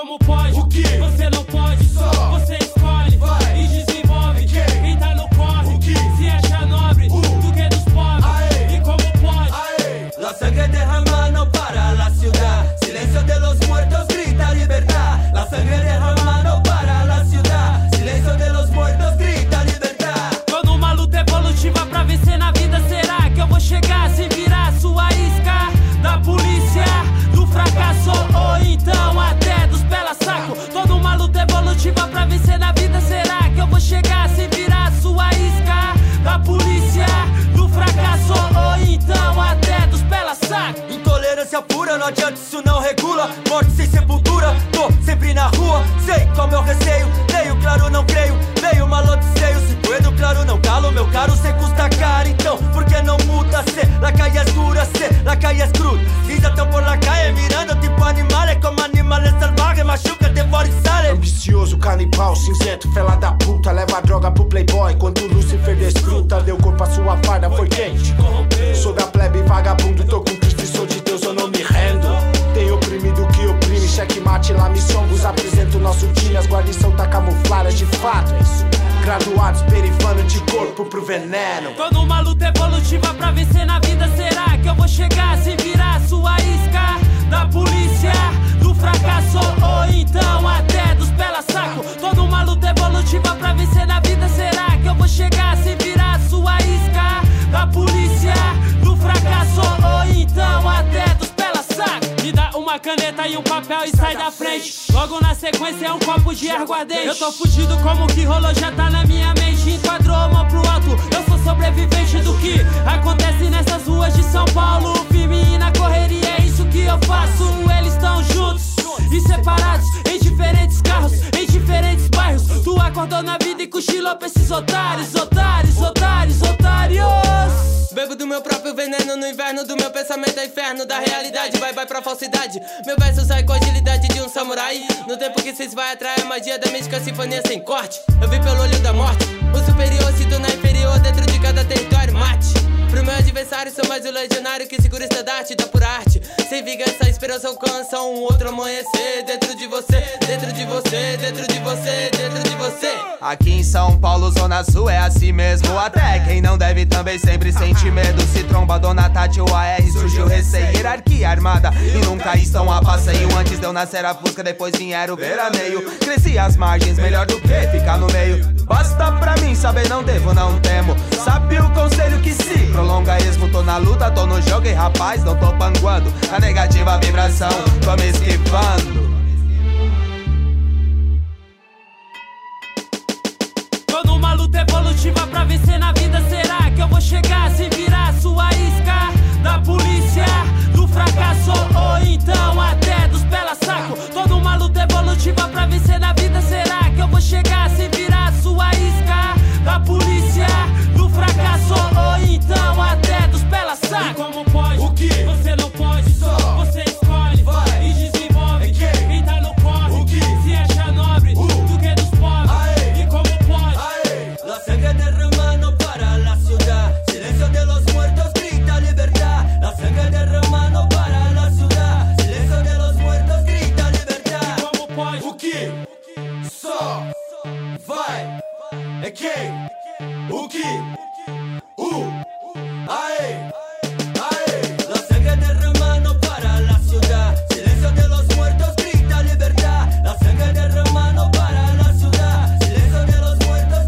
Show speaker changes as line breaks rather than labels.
como pode?
O que?
Você não pode,
só
você escolhe,
vai
e desenvolve. Quem tá no corre,
o que?
Se acha nobre, do que dos pobres.
Aê.
E como pode?
Aê. La sangre derrama no para la ciudad. Silencio de los muertos grita libertad. La sangre derrama no para la ciudad. Silencio de los muertos grita libertad.
Tô numa luta evolutiva pra vencer na vida. Será que eu vou chegar sem virar sua isca? Da polícia, do fracasso ou então até dos pela saco. Tô numa luta evolutiva pra vencer na vida. Será que eu vou chegar sem virar sua isca? Da polícia, do fracasso ou então até dos pela saco.
Intolerância pura, não adianta, isso não regula. Morte sem sepultura, tô sempre na rua. Sei qual meu receio, leio, claro, não creio. Meio maloticeio, se puedo, claro, não calo. Meu caro, cê custa caro, então por que não muda? Cê, la calle es dura, cê, la calle es cruda. Risa tão por la calle, mirando tipo animales. Como animales salvajes, machuca, devora e sale.
Ambicioso, canibal, cinzento, fela da puta. Leva droga pro playboy, quando Lúcifer desfruta. Deu corpo à sua farda, foi quente. Sou da plebe vagabundo, tô com Cristo e sou de Deus, eu não me rendo. Tem oprimido que oprime, checkmate lá, missongos. Apresento nosso time, as guarnição tá camufladas de fato. Graduados, perifano de corpo pro veneno.
Tô numa luta evolutiva pra vencer na vida. Será que eu vou chegar sem virar sua isca? Da polícia, do fracasso ou então até dos pela saco. Tô numa luta evolutiva pra vencer na vida. Será que eu vou chegar sem virar sua isca? Da polícia, do fracasso ou então até dos pela saco. Me dá uma caneta e um papel e sai da frente. Logo na sequência é um copo de aguardente. Eu tô fugido como o que rolou já tá na minha mente. Enquadrou, mão pro alto, eu sou sobrevivente do que acontece nessas ruas de São Paulo. Firme e na correria, é isso que eu faço. Eles estão juntos e separados em diferentes carros, em diferentes bairros. Tu acordou na vida e cochilou pra esses otários, otários, otários, otários.
Bebo do meu próprio veneno no inverno do meu pensamento é inferno. Da realidade vai pra falsidade. Meu verso sai com a agilidade de um samurai. No tempo que cês vai atrair a magia da mística sinfonia sem corte. Eu vi pelo olho da morte. O superior se torna inferior dentro de cada território. Mate. Pro meu adversário sou mais o legionário que segura estandarte da pura arte. Sem vingança, a esperança alcança um outro amanhecer. Dentro de você, dentro de você, dentro de você, dentro de você.
Aqui em São Paulo, Zona Sul é assim mesmo. Até quem não deve também sempre sente medo. Se tromba Dona Tati ou AR, surgiu receio. Hierarquia armada e nunca estão a passeio. Antes de eu nascer a Fusca, depois vieram o veraneio. Cresci às margens, melhor do que ficar no meio. Basta pra mim saber, não devo, não temo. Sabe o conselho que se prolonga esmo. Tô na luta, tô no jogo e rapaz, não tô panguando. A negativa vibração, tô me esquivando.
Tô numa luta evolutiva pra vencer na vida. Será que eu vou chegar sem virar sua isca? Da polícia, do fracasso ou então até dos pela saco. Tô numa luta evolutiva pra vencer na vida. Será que eu vou chegar sem virar sua isca? Da polícia, do fracasso ou então até dos pela saco. E como pode?
O que?
Você não pode,
só
você escolhe,
vai
e desenvolve.
Quem
tá no corre,
o que?
Se acha nobre, do que dos pobres.
Aê.
E como pode?
Aê. La sangre derrama no para la ciudad. Silencio de los muertos grita libertad. La sangre derrama no para la ciudad. Silencio de los muertos grita libertad.
E como pode?
O que? Só vai. É quem? O que?